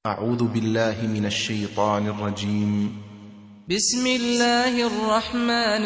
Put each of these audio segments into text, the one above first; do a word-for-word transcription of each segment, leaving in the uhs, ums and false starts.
أعوذ بالله من الشيطان الرجيم. بسم الله الرحمن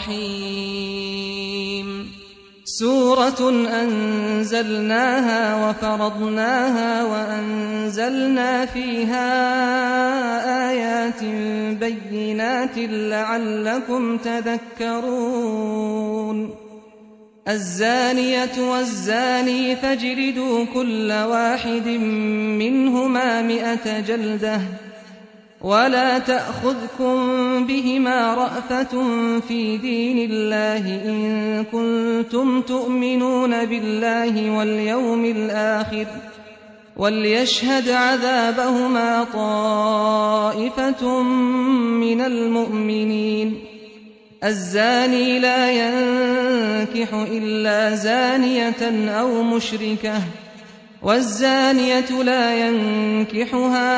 الرحيم. سورة أنزلناها وفرضناها وأنزلنا فيها آيات بينات لعلكم تذكرون. الزانية والزاني فاجلدوا كل واحد منهما مئة جلدة ولا تأخذكم بهما رأفة في دين الله إن كنتم تؤمنون بالله واليوم الآخر وليشهد عذابهما طائفة من المؤمنين. الزاني لا ينكح إلا زانية أو مشركة والزانية لا ينكحها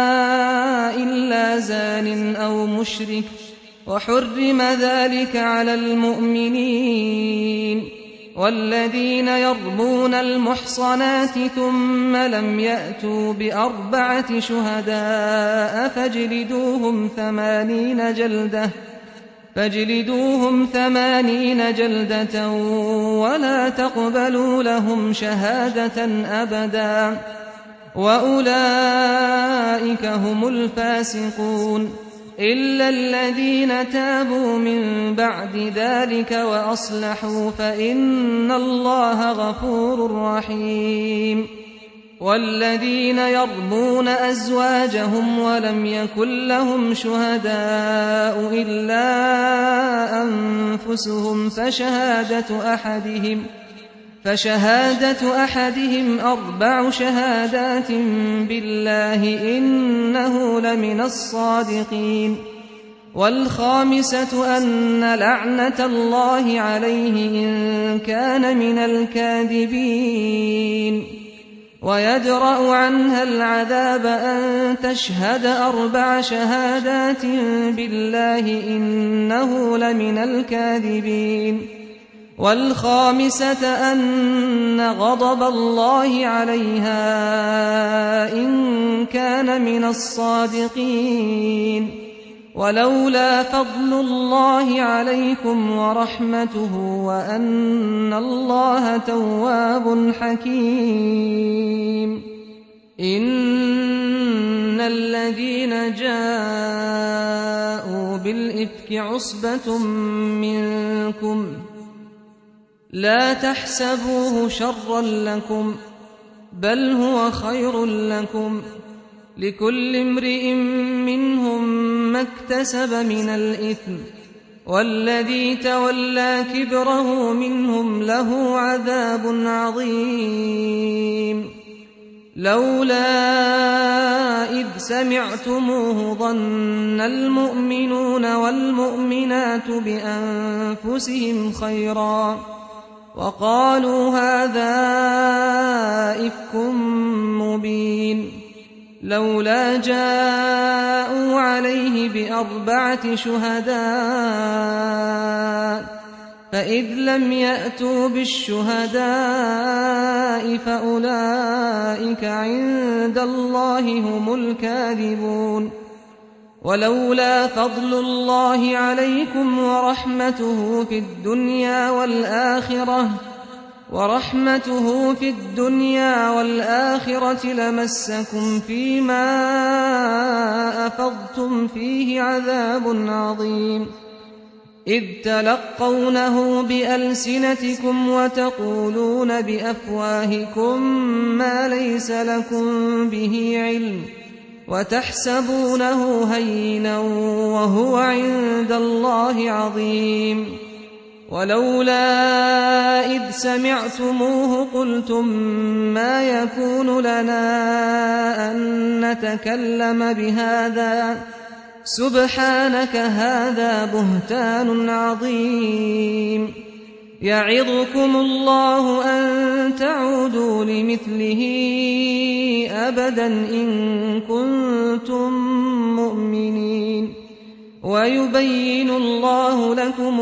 إلا زان أو مشرك وحرم ذلك على المؤمنين. والذين يرمون المحصنات ثم لم يأتوا بأربعة شهداء فاجلدوهم ثمانين جلدة فاجلدوهم ثمانين جلدة ولا تقبلوا لهم شهادة أبدا وأولئك هم الفاسقون إلا الذين تابوا من بعد ذلك وأصلحوا فإن الله غفور رحيم. والذين يرمون أزواجهم ولم يكن لهم شهداء إلا أنفسهم فشهادة أحدهم فشهادة أحدهم أربع شهادات بالله إنه لمن الصادقين. والخامسة أن لعنة الله عليه إن كان من الكاذبين. ويدرأ عنها العذاب أن تشهد أربع شهادات بالله إنه لمن الكاذبين. والخامسة أن غضب الله عليها إن كان من الصادقين. ولولا فضل الله عليكم ورحمته وأن الله تواب حكيم. إن الذين جاءوا بالإفك عصبة منكم لا تحسبوه شرا لكم بل هو خير لكم لكل امرئ منهم ما اكتسب من الإثم والذي تولى كبره منهم له عذاب عظيم. لولا إذ سمعتموه ظن المؤمنون والمؤمنات بأنفسهم خيرا وقالوا هذا إفك مبين. لولا جاءوا عليه بأربعة شهداء فإذ لم يأتوا بالشهداء فأولئك عند الله هم الكاذبون. ولولا فضل الله عليكم ورحمته في الدنيا والآخرة ورحمته في الدنيا والآخرة لمسكم فيما أفضتم فيه عذاب عظيم إذ تلقونه بألسنتكم وتقولون بأفواهكم ما ليس لكم به علم وتحسبونه هينا وهو عند الله عظيم. ولولا إذ سمعتموه قلتم ما يكون لنا أن نتكلم بهذا سبحانك هذا بهتان عظيم. يعظكم الله أن تعودوا لمثله أبدا إن كنتم مؤمنين. ويبين الله لكم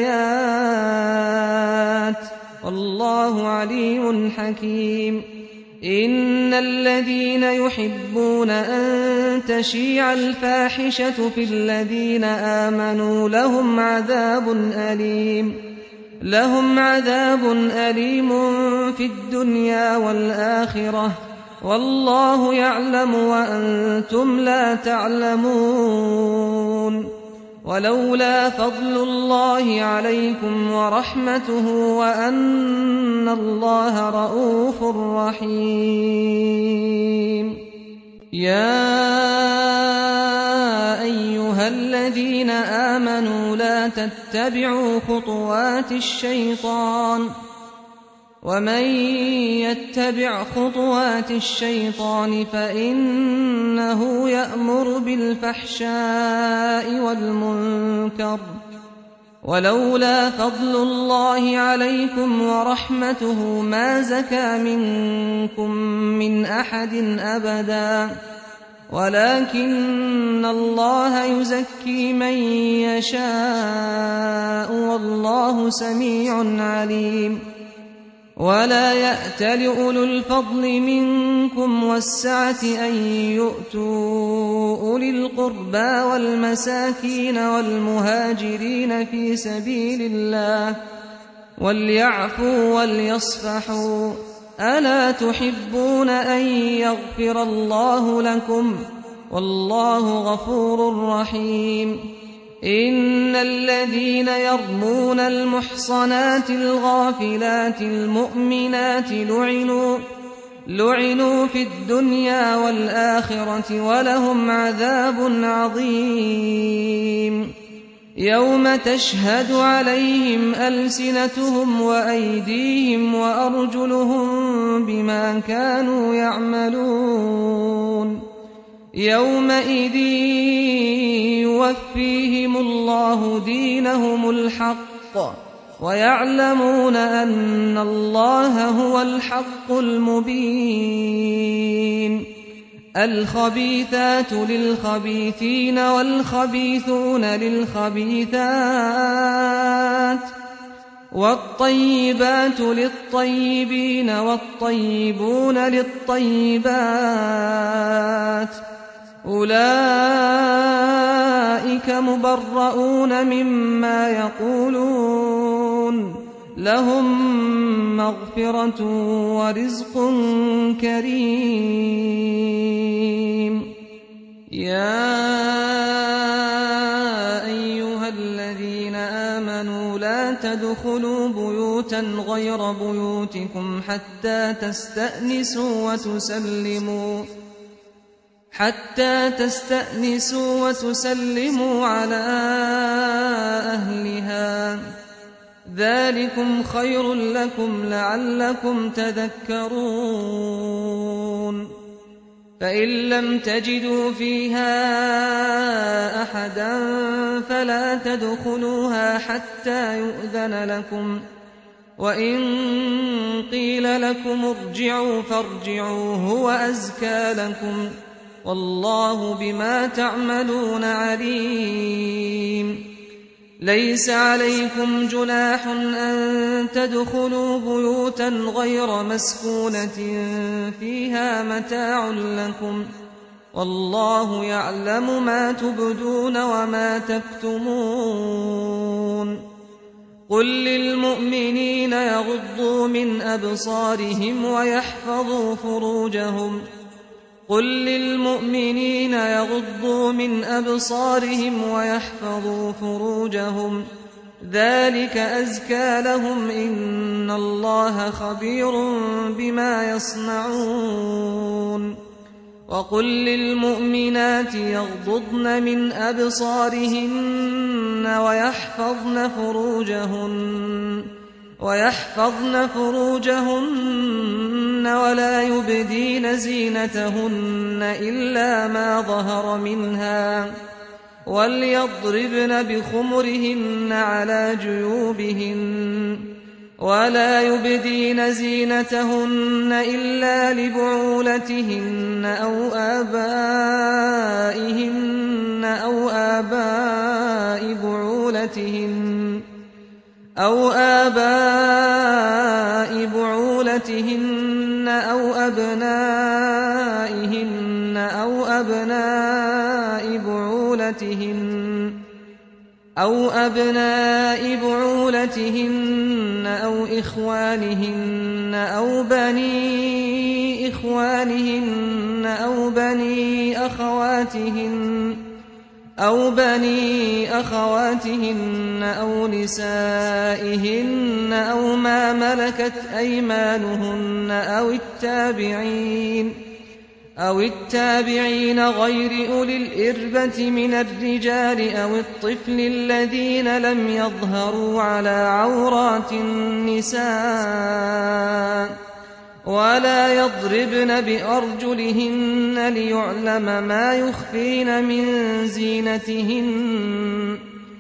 الآيات والله عليم حكيم. إن الذين يحبون أن تشيع الفاحشة في الذين آمنوا لهم عذاب أليم لهم عذاب أليم في الدنيا والآخرة والله يعلم وأنتم لا تعلمون ولولا فضل الله عليكم ورحمته وأن الله رءوف رحيم يا أيها الذين آمنوا لا تتبعوا خطوات الشيطان ومن يتبع خطوات الشيطان فإنه يأمر بالفحشاء والمنكر ولولا فضل الله عليكم ورحمته ما زكى منكم من أحد أبدا ولكن الله يزكي من يشاء والله سميع عليم ولا يأتل أولو الفضل منكم والسعة أن يؤتوا أولي القربى والمساكين والمهاجرين في سبيل الله وليعفوا وليصفحوا ألا تحبون أن يغفر الله لكم والله غفور رحيم إن الذين يرمون المحصنات الغافلات المؤمنات لعنوا لعنوا في الدنيا والآخرة ولهم عذاب عظيم يوم تشهد عليهم ألسنتهم وأيديهم وأرجلهم بما كانوا يعملون يومئذ يوفيهم الله دينهم الحق ويعلمون أن الله هو الحق المبين الخبيثات للخبيثين والخبيثون للخبيثات والطيبات للطيبين والطيبون للطيبات أولئك مبرؤون مما يقولون لهم مغفرة ورزق كريم يا أيها الذين آمنوا لا تدخلوا بيوتا غير بيوتكم حتى تستأنسوا وتسلموا حتى تستأنسوا وتسلموا على أهلها ذلكم خير لكم لعلكم تذكرون فإن لم تجدوا فيها أحدا فلا تدخلوها حتى يؤذن لكم وإن قيل لكم ارجعوا فارجعوا هو أزكى لكم والله بما تعملون عليم ليس عليكم جناح أن تدخلوا بيوتا غير مسكونة فيها متاع لكم والله يعلم ما تبدون وما تكتمون قل للمؤمنين يغضوا من أبصارهم ويحفظوا فروجهم قل للمؤمنين يغضوا من أبصارهم ويحفظوا فروجهم ذلك أزكى لهم إن الله خبير بما يصنعون وقل للمؤمنات يغضضن من أبصارهن ويحفظن فروجهن ويحفظن فروجهن ولا يبدين زينتهن إلا ما ظهر منها وليضربن بخمرهن على جيوبهن ولا يبدين زينتهن إلا لبعولتهن أو آبائهن أو آباء بعولتهن أو آباء بعولتهن أو أبنائهن أو أبناء بعولتهن أو أبناء بعولتهن أو إخوانهن أو بني إخوانهن أو بني أخواتهن أو بني أخواتهن أو نسائهن أو ما ملكت أيمانهن أو التابعين أو التابعين غير أولي الإربة من الرجال أو الطفل الذين لم يظهروا على عورات النساء ولا يضربن بأرجلهن ليعلم ما يخفين من زينتهن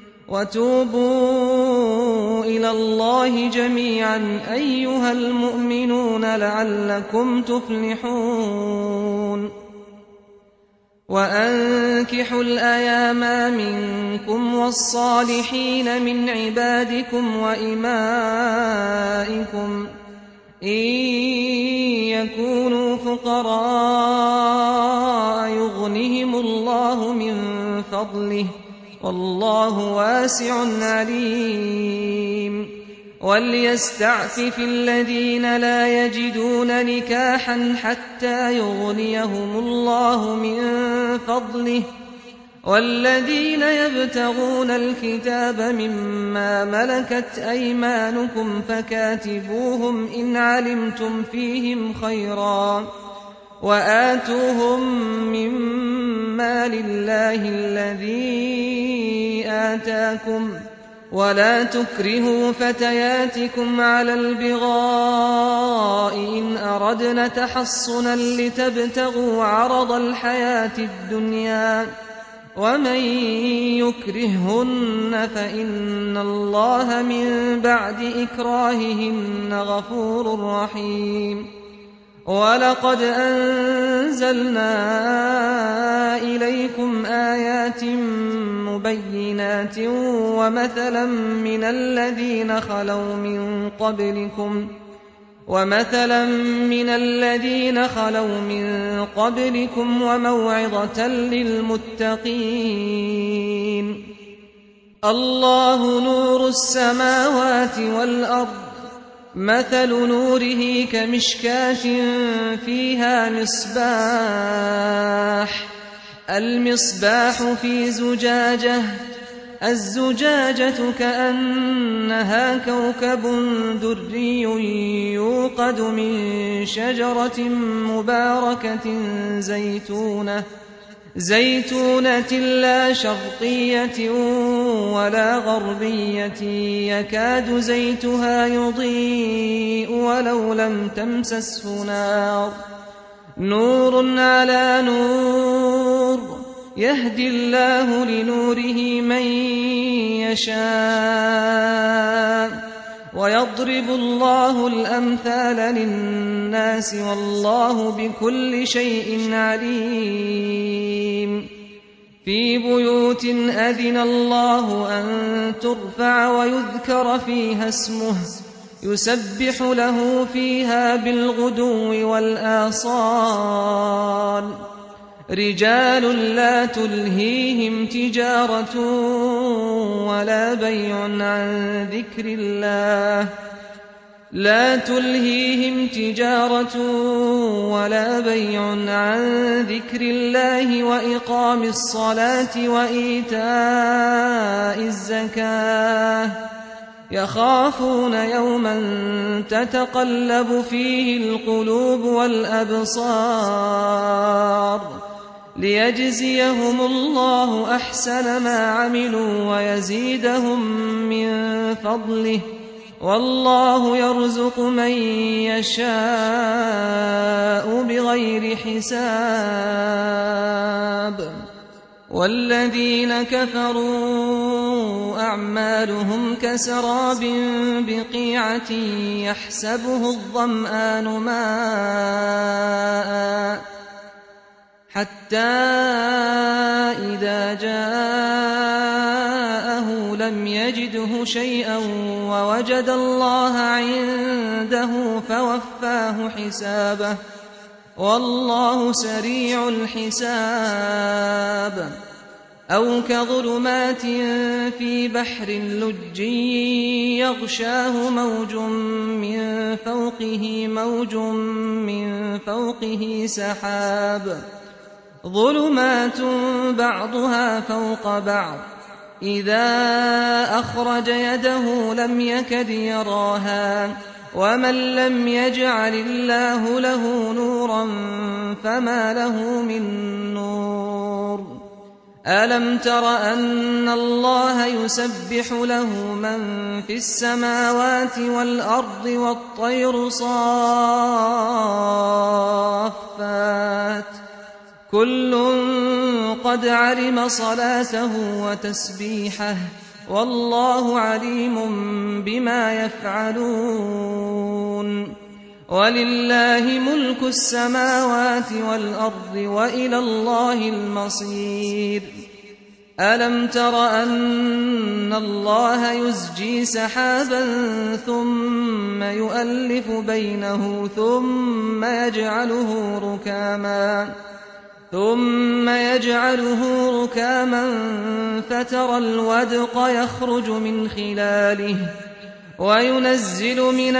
وتوبوا إلى الله جميعا أيها المؤمنون لعلكم تفلحون وأنكحوا الأيام منكم والصالحين من عبادكم وإمائكم إن يكونوا فقراء يغنهم الله من فضله والله واسع عليم وليستعفف الذين لا يجدون نكاحا حتى يغنيهم الله من فضله والذين يبتغون الكتاب مما ملكت أيمانكم فكاتبوهم إن علمتم فيهم خيرا وآتوهم مما لله الذي آتاكم ولا تكرهوا فتياتكم على البغاء إن أردنا تحصنا لتبتغوا عرض الحياة الدنيا ومن يكرههن فإن الله من بعد إكراههن غفور رحيم ولقد أنزلنا إليكم آيات مبينات ومثلا من الذين خلوا من قبلكم ومثلا من الذين خلوا من قبلكم وموعظة للمتقين الله نور السماوات والأرض مثل نوره كمشكاة فيها مصباح المصباح في زجاجة الزجاجة كأنها كوكب دري يوقد من شجرة مباركة زيتونة زيتونة لا شرقية ولا غربية يكاد زيتها يضيء ولو لم تمسسه نار نور على نور يهدي الله لنوره من يشاء ويضرب الله الأمثال للناس والله بكل شيء عليم في بيوت أذن الله أن ترفع ويذكر فيها اسمه يسبح له فيها بالغدو والآصال رجال لا تلهيهم تجارة ولا بيع عن ذكر الله لا تلهيهم تجارة ولا بيع عن ذكر الله وإقام الصلاة وإيتاء الزكاة يخافون يوما تتقلب فيه القلوب والأبصار ليجزيهم الله أحسن ما عملوا ويزيدهم من فضله والله يرزق من يشاء بغير حساب والذين كفروا أعمالهم كسراب بقيعة يحسبه الظمآن ماء حتى إذا جاءه لم يجده شيئا ووجد الله عنده فوفاه حسابه والله سريع الحساب أو كظلمات في بحر لجي يغشاه موج من فوقه موج من فوقه سحاب ظلمات بعضها فوق بعض إذا أخرج يده لم يكد يراها ومن لم يجعل الله له نورا فما له من نور ألم تر أن الله يسبح له من في السماوات والأرض والطير صافات كل قد علم صلاته وتسبيحه والله عليم بما يفعلون ولله ملك السماوات والأرض وإلى الله المصير ألم تر أن الله يزجي سحابا ثم يؤلف بينه ثم يجعله ركاما ثم يجعله ركاما فترى الودق يخرج من خلاله وينزل من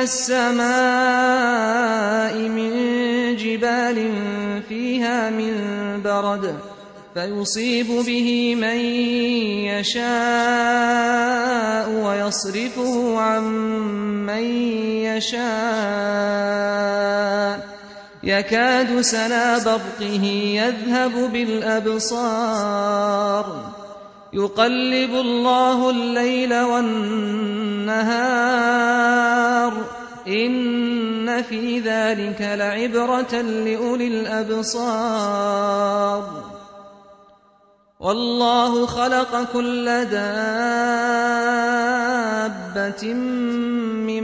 السماء من جبال فيها من برد فيصيب به من يشاء ويصرفه عن من يشاء يكاد سنا برقه يذهب بالأبصار يقلب الله الليل والنهار إن في ذلك لعبرة لأولي الأبصار والله خلق كل دابة من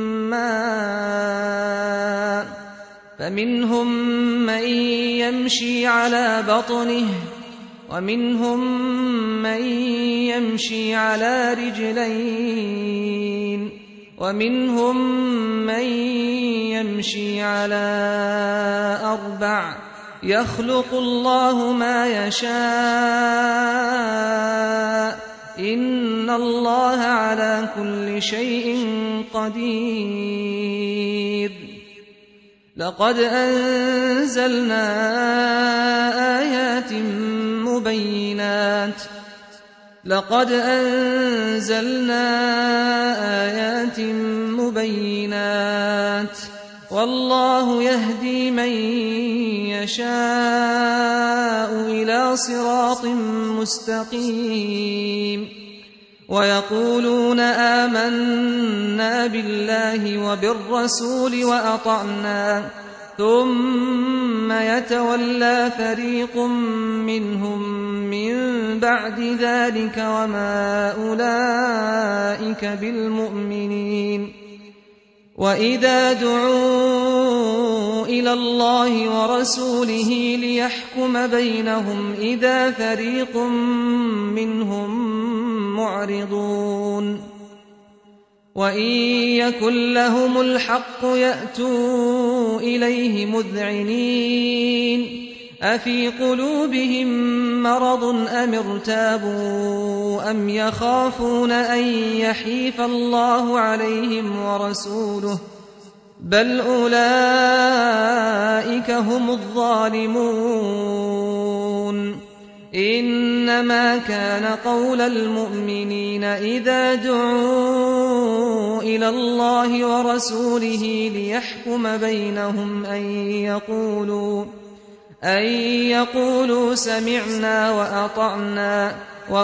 ماء فمنهم من يمشي على بطنه ومنهم من يمشي على رجلين ومنهم من يمشي على أربع يخلق الله ما يشاء إن الله على كل شيء قدير لقد أنزلنا آيات مبينات لقد أنزلنا آيات مبينات والله يهدي من يشاء إلى صراط مستقيم ويقولون آمنا بالله وبالرسول وأطعنا ثم يتولى فريق منهم من بعد ذلك وما أولئك بالمؤمنين وإذا دعوا إلى الله ورسوله ليحكم بينهم إذا فريق منهم معرضون وإن يكن لهم الحق يأتوا إليه مذعنين أفي قلوبهم مرض أم ارتابوا أم يخافون أن يحيف الله عليهم ورسوله بل أولئك هم الظالمون إنما كان قول المؤمنين إذا دعوا إلى الله ورسوله ليحكم بينهم أن يقولوا أن يقولوا سمعنا وأطعنا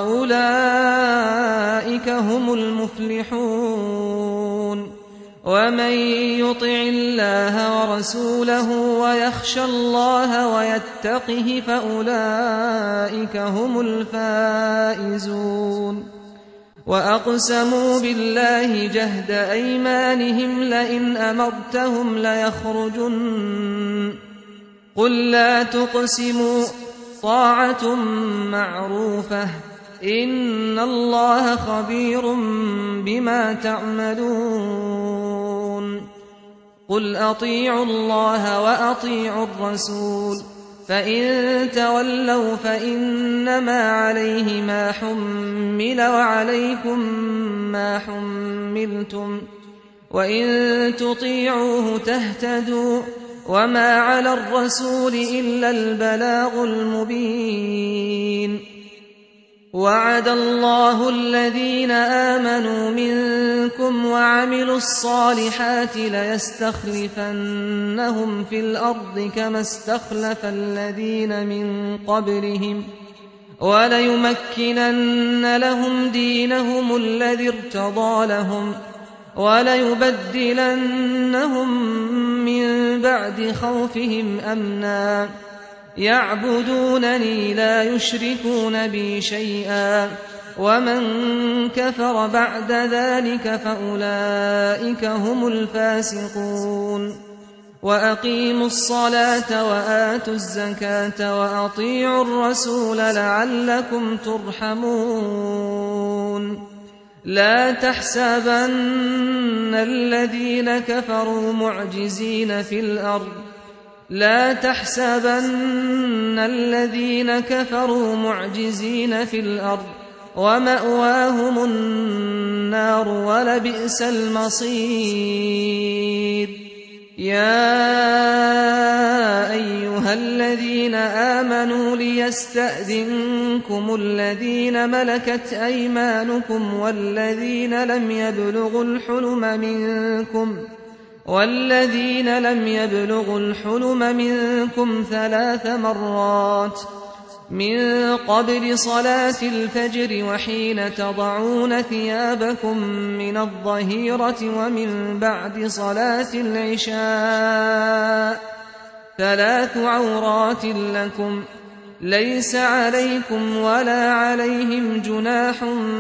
وأولئك هم المفلحون ومن يطع الله ورسوله ويخشى الله ويتقه فأولئك هم الفائزون وأقسموا بالله جهد أيمانهم لئن أمرتهم ليخرجن قل لا تقسموا طاعة معروفة إن الله خبير بما تعملون قل أطيعوا الله وأطيعوا الرسول فإن تولوا فإنما عليه ما حمل وعليكم ما حملتم وإن تطيعوه تهتدوا وما على الرسول إلا البلاغ المبين وعد الله الذين آمنوا منكم وعملوا الصالحات ليستخلفنهم في الأرض كما استخلف الذين من قبلهم وليمكنن لهم دينهم الذي ارتضى لهم وليبدلنهم من بعد خوفهم أمنا يعبدونني لا يشركون بي شيئا ومن كفر بعد ذلك فأولئك هم الفاسقون وأقيموا الصلاة وآتوا الزكاة وأطيعوا الرسول لعلكم ترحمون لا تحسبن الذين كفروا معجزين في الأرض لا تحسبن الذين كفروا معجزين في الأرض ومأواهم النار ولبئس المصير يا أيها الذين آمنوا ليستأذنكم الذين ملكت أيمانكم والذين لم يبلغوا الحلم منكم والذين لم يبلغوا الحلم منكم ثلاث مرات من قبل صلاة الفجر وحين تضعون ثيابكم من الظهيرة ومن بعد صلاة العشاء ثلاث عورات لكم ليس عليكم ولا عليهم جناح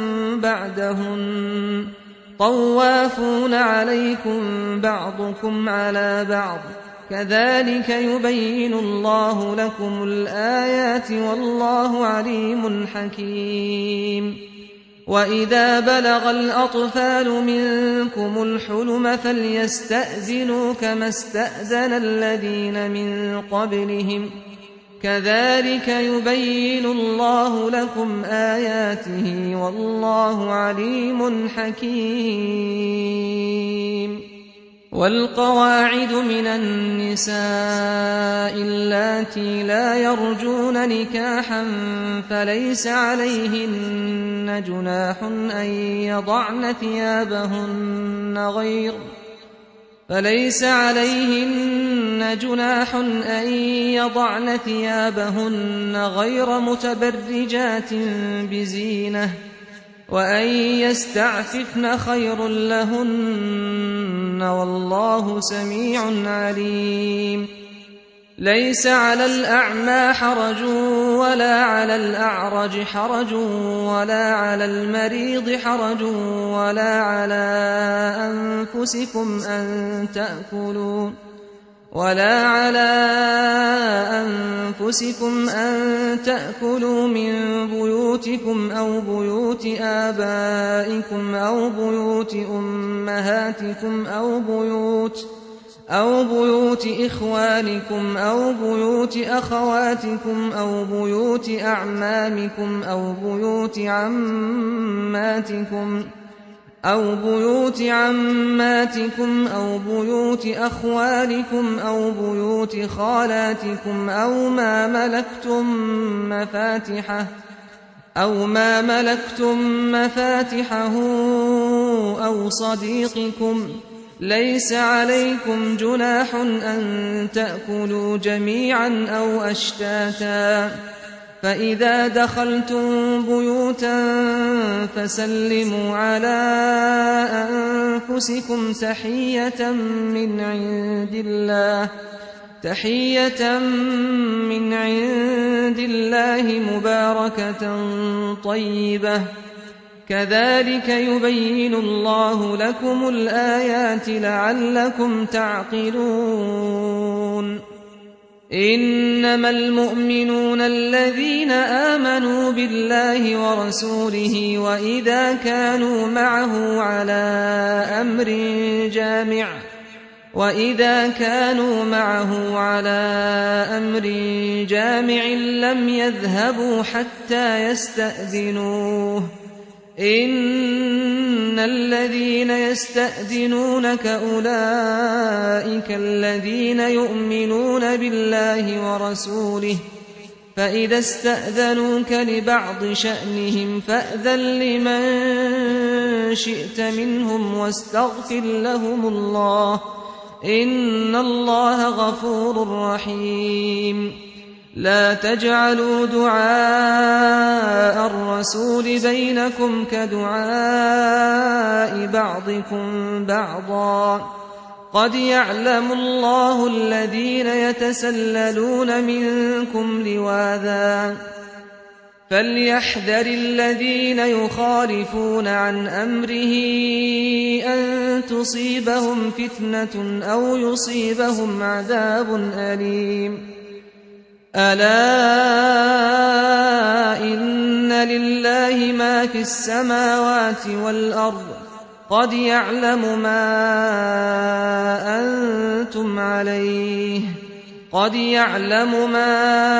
بعدهن طوافون عليكم بعضكم على بعض كذلك يبين الله لكم الآيات والله عليم حكيم وإذا بلغ الأطفال منكم الحلم فليستأذنوا كما استأذن الذين من قبلهم كذلك يبين الله لكم آياته والله عليم حكيم والقواعد من النساء اللاتي لا يرجون نكاحا فليس عليهن جناح أن يضعن ثيابهن غير فليس عليهن جناح أن يضعن ثيابهن غير متبرجات بزينة وأن يستعففن خير لهن والله سميع عليم ليس على الأعمى حرج ولا على الأعرج حرج ولا على المريض حرج ولا على أنفسكم أن تأكلوا ولا على أنفسكم أن تأكلوا من بيوتكم أو بيوت آبائكم أو بيوت أمهاتكم أو بيوت أو بيوت إخوانكم أو بيوت أخواتكم أو بيوت أعمامكم أو بيوت عماتكم أو بيوت عماتكم أو بيوت أخوالكم أو بيوت خالاتكم أو ما ملكتم مفاتحه أو ما ملكتم مفاتحه أو صديقكم ليس عليكم جناح أن تأكلوا جميعا أو أشتاتا فإذا دخلتم بيوتا فسلموا على أنفسكم تحية من عند الله تحية من عند الله مباركة طيبة كذلك يبين الله لكم الآيات لعلكم تعقلون إنما المؤمنون الذين آمنوا بالله ورسوله وإذا كانوا معه على أمر جامع وإذا كانوا معه على أمر جامع لم يذهبوا حتى يستأذنوه إن الذين يستأذنونك أولئك الذين يؤمنون بالله ورسوله فإذا استأذنوك لبعض شأنهم فأذن لمن شئت منهم واستغفر لهم الله إن الله غفور رحيم لا تجعلوا دعاء الرسول بينكم كدعاء بعضكم بعضا قد يعلم الله الذين يتسللون منكم لواذا فليحذر الذين يخالفون عن أمره أن تصيبهم فتنة أو يصيبهم عذاب أليم ألا إن لله ما في السماوات والأرض قد يعلم ما أنتم عليه قد يعلم ما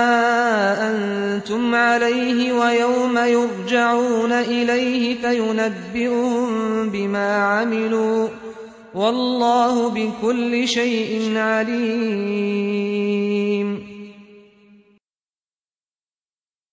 أنتم عليه ويوم يرجعون إليه فينبئهم بما عملوا والله بكل شيء عليم